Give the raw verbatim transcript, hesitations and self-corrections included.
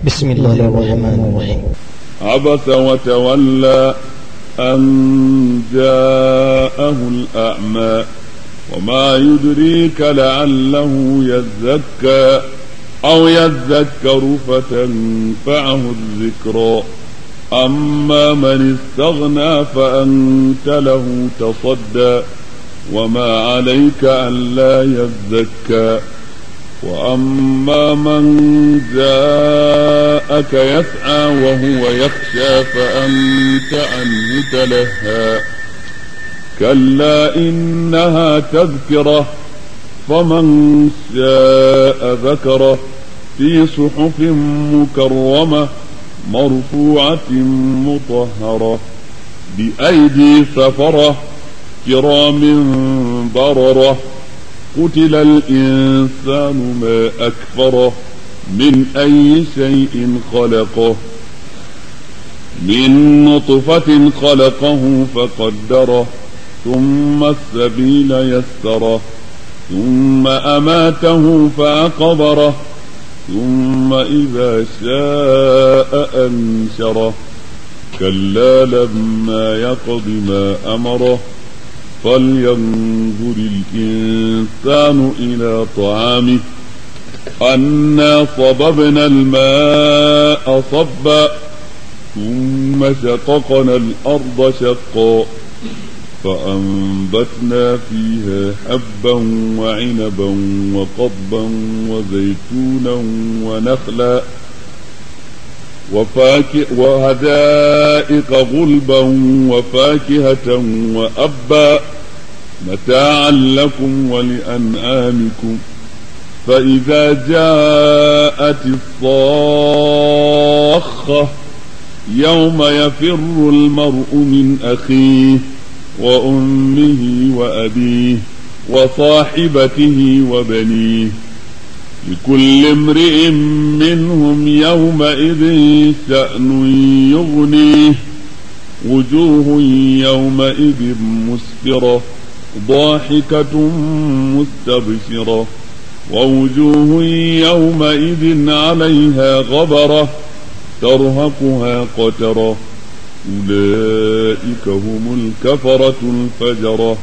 بسم الله الرحمن الرحيم. عبس وتولى أن جاءه الأعمى وما يدريك لعله يزكى أو يذكر فتنفعه الذكرى أما من استغنى فأنت له تصدى وما عليك ألا يزكى وأما من جاءك يسعى وهو يخشى فأنت عنه تلهى كلا إنها تذكرة فمن شاء ذكره في صحف مكرمة مرفوعة مطهرة بأيدي سفرة كرام بررة قتل الإنسان ما أكفره من أي شيء خلقه من نطفة خلقه فقدره ثم السبيل يسره ثم أماته فأقبره ثم إذا شاء أنشره كلا لما يقض ما أمره فلينظر الإنسان إلى طعامه أنا صببنا الماء صبا ثم شققنا الأرض شقا فأنبتنا فيها حبا وعنبا وقضبا وزيتونا ونخلا وحدائق غلبا وفاكهة وأبا متاعا لكم ولأنعامكم فإذا جاءت الصاخة يوم يفر المرء من أخيه وأمه وأبيه وصاحبته وبنيه لكل امرئ منهم يومئذ شأن يغنيه وجوه يومئذ مسفرة ضاحكة مستبشرة ووجوه يومئذ عليها غبرة ترهقها قترة أولئك هم الكفرة الفجرة.